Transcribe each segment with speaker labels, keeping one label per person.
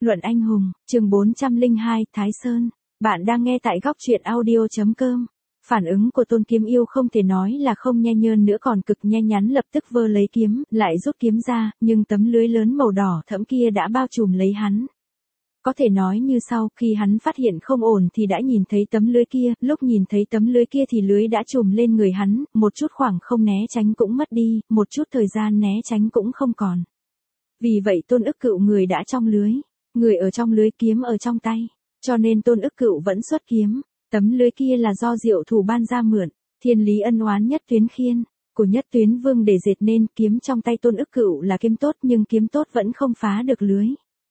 Speaker 1: Luận anh hùng, chương 402, Thái Sơn. Bạn đang nghe tại góc truyện audio.com. Phản ứng của Tôn Kiếm Yêu không thể nói là không nhe nhơn nữa, còn cực nhe nhắn, lập tức vơ lấy kiếm, lại rút kiếm ra, nhưng tấm lưới lớn màu đỏ thẫm kia đã bao trùm lấy hắn. Có thể nói như sau, khi hắn phát hiện không ổn thì đã nhìn thấy tấm lưới kia, lúc nhìn thấy tấm lưới kia thì lưới đã trùm lên người hắn, một chút khoảng không né tránh cũng mất đi, một chút thời gian né tránh cũng không còn. Vì vậy Tôn Ức Cựu người đã trong lưới, người ở trong lưới, kiếm ở trong tay, cho nên Tôn Ức Cựu vẫn xuất kiếm. Tấm lưới kia là do Diệu Thủ ban ra mượn, thiên lý ân oán nhất tuyến khiên, của Nhất Tuyến Vương để dệt nên. Kiếm trong tay Tôn Ức Cựu là kiếm tốt, nhưng kiếm tốt vẫn không phá được lưới.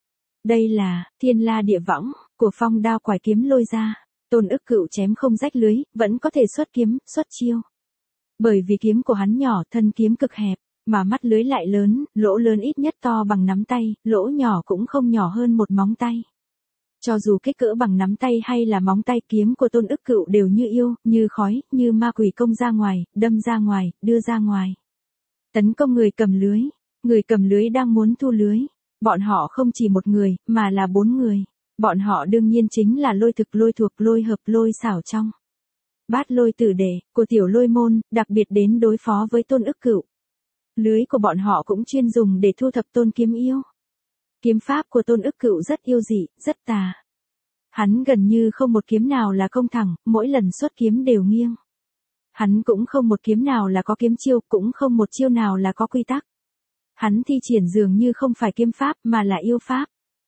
Speaker 1: Đây là Thiên La Địa Võng của Phong Đao Quải Kiếm lôi ra. Tôn Ức Cựu chém không rách lưới, vẫn có thể xuất kiếm, xuất chiêu. Bởi vì kiếm của hắn nhỏ, thân kiếm cực hẹp, mà mắt lưới lại lớn, lỗ lớn ít nhất to bằng nắm tay, lỗ nhỏ cũng không nhỏ hơn một móng tay. Cho dù kích cỡ bằng nắm tay hay là móng tay, kiếm của Tôn Ức Cựu đều như yêu, như khói, như ma quỷ công ra ngoài, đâm ra ngoài, đưa ra ngoài. Tấn công người cầm lưới. Người cầm lưới đang muốn thu lưới. Bọn họ không chỉ một người, mà là 4 người. Bọn họ đương nhiên chính là Lôi Thực, Lôi Thuộc, Lôi Hợp, Lôi Xảo trong Bát Lôi Tử Đệ của Tiểu Lôi Môn, đặc biệt đến đối phó với Tôn Ức Cựu. Lưới của bọn họ cũng chuyên dùng để thu thập Tôn Kiếm Yêu. Kiếm pháp của Tôn Ức Cựu rất yêu dị, rất tà. Hắn gần như không một kiếm nào là công thẳng, mỗi lần xuất kiếm đều nghiêng. Hắn cũng không một kiếm nào là có kiếm chiêu, cũng không một chiêu nào là có quy tắc. Hắn thi triển dường như không phải kiếm pháp, mà là yêu pháp.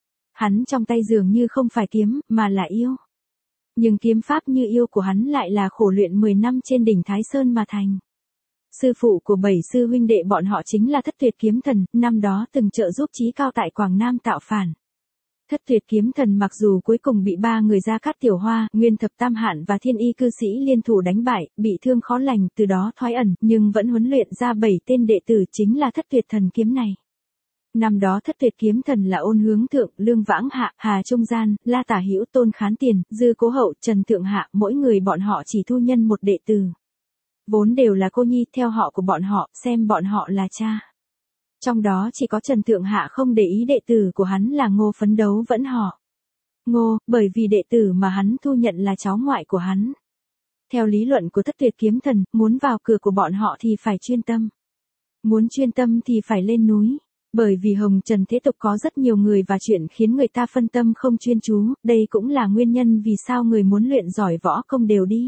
Speaker 1: Hắn trong tay dường như không phải kiếm, mà là yêu. Nhưng kiếm pháp như yêu của hắn lại là khổ luyện 10 năm trên đỉnh Thái Sơn mà thành. Sư phụ của 7 sư huynh đệ bọn họ chính là Thất Tuyệt Kiếm Thần, năm đó từng trợ giúp Chí Cao tại Quảng Nam tạo phản. Thất Tuyệt Kiếm Thần mặc dù cuối cùng bị 3 người Gia Cát Tiểu Hoa, Nguyên Thập Tam Hạn và Thiên Y Cư Sĩ liên thủ đánh bại, bị thương khó lành, từ đó thoái ẩn, nhưng vẫn huấn luyện ra 7 tên đệ tử, chính là Thất Tuyệt Thần Kiếm này. Năm đó Thất Tuyệt Kiếm Thần là Ôn Hướng Thượng, Lương Vãng Hạ, Hà Trung Gian, La Tả Hữu, Tôn Khán Tiền, Dư Cố Hậu, Trần Thượng Hạ, mỗi người bọn họ chỉ thu nhân một đệ tử. Vốn đều là cô nhi, theo họ của bọn họ, xem bọn họ là cha. Trong đó chỉ có Trần Thượng Hạ không để ý đệ tử của hắn là Ngô phấn đấu vẫn họ Ngô, bởi vì đệ tử mà hắn thu nhận là cháu ngoại của hắn. Theo lý luận của Thất Tuyệt Kiếm Thần, muốn vào cửa của bọn họ thì phải chuyên tâm. Muốn chuyên tâm thì phải lên núi. Bởi vì Hồng Trần thế tục có rất nhiều người và chuyện khiến người ta phân tâm không chuyên chú, đây cũng là nguyên nhân vì sao người muốn luyện giỏi võ công đều đi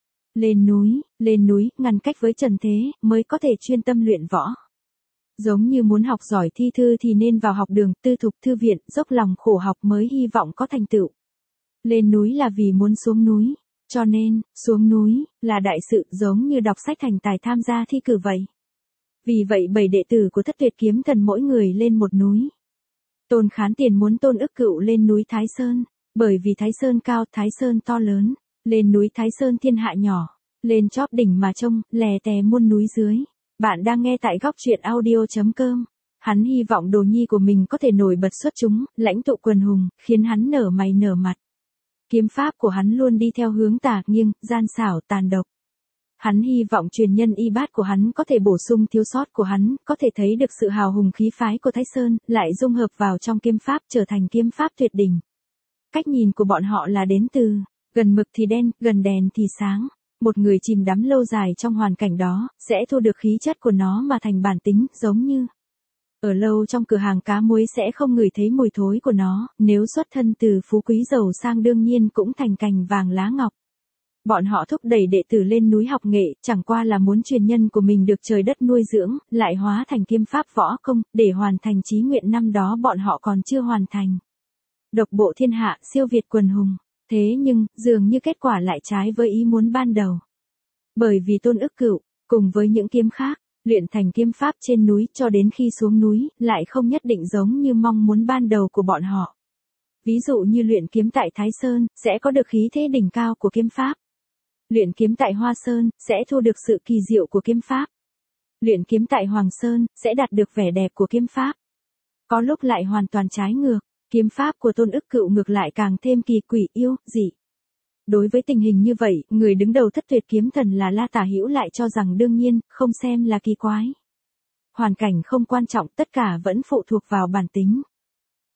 Speaker 1: lên núi, ngăn cách với trần thế, mới có thể chuyên tâm luyện võ. Giống như muốn học giỏi thi thư thì nên vào học đường, tư thục, thư viện, dốc lòng khổ học mới hy vọng có thành tựu. Lên núi là vì muốn xuống núi, cho nên, xuống núi, là đại sự, giống như đọc sách thành tài tham gia thi cử vậy. Vì vậy 7 đệ tử của Thất Tuyệt Kiếm Thần mỗi người lên một núi. Tôn Khán Tiền muốn Tôn Ức Cựu lên núi Thái Sơn, bởi vì Thái Sơn cao, Thái Sơn to lớn, lên núi Thái Sơn thiên hạ nhỏ, lên chóp đỉnh mà trông, lè tè muôn núi dưới. Bạn đang nghe tại góc truyện audio.com. Hắn hy vọng đồ nhi của mình có thể nổi bật xuất chúng, lãnh tụ quần hùng, khiến hắn nở mày nở mặt. Kiếm pháp của hắn luôn đi theo hướng tà, nghiêng, gian xảo, tàn độc. Hắn hy vọng truyền nhân y bát của hắn có thể bổ sung thiếu sót của hắn, có thể thấy được sự hào hùng khí phái của Thái Sơn, lại dung hợp vào trong kiếm pháp, trở thành kiếm pháp tuyệt đỉnh. Cách nhìn của bọn họ là đến từ, gần mực thì đen, gần đèn thì sáng. Một người chìm đắm lâu dài trong hoàn cảnh đó, sẽ thu được khí chất của nó mà thành bản tính, giống như ở lâu trong cửa hàng cá muối sẽ không ngửi thấy mùi thối của nó, nếu xuất thân từ phú quý giàu sang đương nhiên cũng thành cành vàng lá ngọc. Bọn họ thúc đẩy đệ tử lên núi học nghệ, chẳng qua là muốn truyền nhân của mình được trời đất nuôi dưỡng, lại hóa thành kiếm pháp võ công, để hoàn thành chí nguyện năm đó bọn họ còn chưa hoàn thành. Độc bộ thiên hạ, siêu việt quần hùng. Thế nhưng, dường như kết quả lại trái với ý muốn ban đầu. Bởi vì Tôn Ức Cựu, cùng với những kiếm khác, luyện thành kiếm pháp trên núi cho đến khi xuống núi, lại không nhất định giống như mong muốn ban đầu của bọn họ. Ví dụ như luyện kiếm tại Thái Sơn, sẽ có được khí thế đỉnh cao của kiếm pháp. Luyện kiếm tại Hoa Sơn, sẽ thu được sự kỳ diệu của kiếm pháp. Luyện kiếm tại Hoàng Sơn, sẽ đạt được vẻ đẹp của kiếm pháp. Có lúc lại hoàn toàn trái ngược. Kiếm pháp của Tôn Ức Cựu ngược lại càng thêm kỳ quỷ, yêu dị. Đối với tình hình như vậy, người đứng đầu Thất Tuyệt Kiếm Thần là La Tả Hữu lại cho rằng đương nhiên, không xem là kỳ quái. Hoàn cảnh không quan trọng, tất cả vẫn phụ thuộc vào bản tính.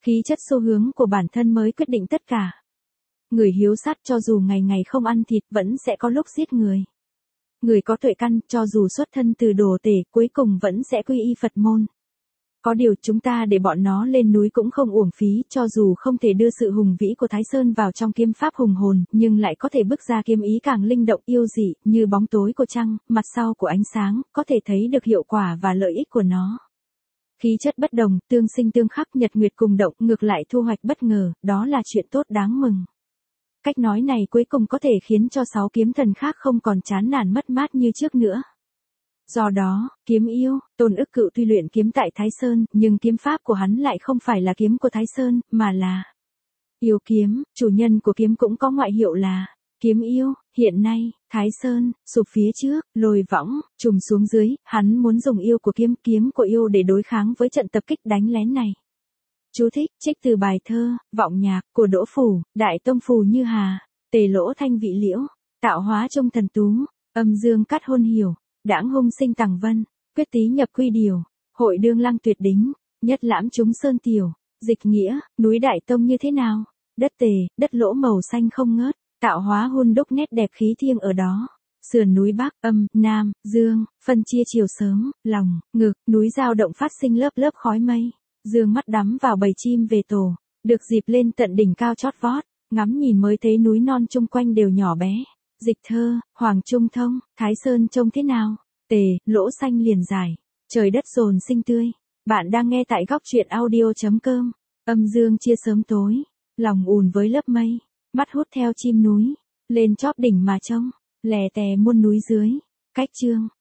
Speaker 1: Khí chất xu hướng của bản thân mới quyết định tất cả. Người hiếu sát cho dù ngày ngày không ăn thịt vẫn sẽ có lúc giết người. Người có tuệ căn cho dù xuất thân từ đồ tể cuối cùng vẫn sẽ quy y Phật môn. Có điều chúng ta để bọn nó lên núi cũng không uổng phí, cho dù không thể đưa sự hùng vĩ của Thái Sơn vào trong kiếm pháp hùng hồn, nhưng lại có thể bức ra kiếm ý càng linh động yêu dị, như bóng tối của trăng, mặt sau của ánh sáng, có thể thấy được hiệu quả và lợi ích của nó. Khí chất bất đồng, tương sinh tương khắc, nhật nguyệt cùng động, ngược lại thu hoạch bất ngờ, đó là chuyện tốt đáng mừng. Cách nói này cuối cùng có thể khiến cho 6 kiếm thần khác không còn chán nản mất mát như trước nữa. Do đó, kiếm yêu, Tôn Ức Cựu tuy luyện kiếm tại Thái Sơn, nhưng kiếm pháp của hắn lại không phải là kiếm của Thái Sơn, mà là yêu kiếm, chủ nhân của kiếm cũng có ngoại hiệu là kiếm yêu. Hiện nay, Thái Sơn, sụp phía trước, lồi võng, trùm xuống dưới, hắn muốn dùng yêu của kiếm của yêu để đối kháng với trận tập kích đánh lén này. Chú thích, trích từ bài thơ, Vọng Nhạc, của Đỗ Phủ, Đại Tông Phù Như Hà, Tề Lỗ Thanh Vị Liễu, Tạo Hóa Trung Thần Tú, Âm Dương Cát Hôn Hiểu, Đãng Hung Sinh Tằng Vân, Quyết Tý Nhập Quy Điều, Hội Đương Lăng Tuyệt Đính, Nhất Lãm Chúng Sơn Tiểu, Dịch nghĩa, núi Đại Tông như thế nào? Đất Tề, đất lỗ màu xanh không ngớt, tạo hóa hun đúc nét đẹp khí thiêng ở đó. Sườn núi Bắc, Âm, Nam, Dương, phân chia chiều sớm, lòng, ngực, núi dao động phát sinh lớp lớp khói mây. Dương mắt đắm vào bầy chim về tổ, được dịp lên tận đỉnh cao chót vót, ngắm nhìn mới thấy núi non chung quanh đều nhỏ bé. Dịch thơ, Hoàng Trung Thông, Thái Sơn trông thế nào? Tề, lỗ xanh liền dài, trời đất dồn sinh tươi. Bạn đang nghe tại góc truyện audio.com. Âm dương chia sớm tối, lòng ùn với lớp mây, mắt hút theo chim núi, lên chóp đỉnh mà trông, lè tè muôn núi dưới. Cách chương,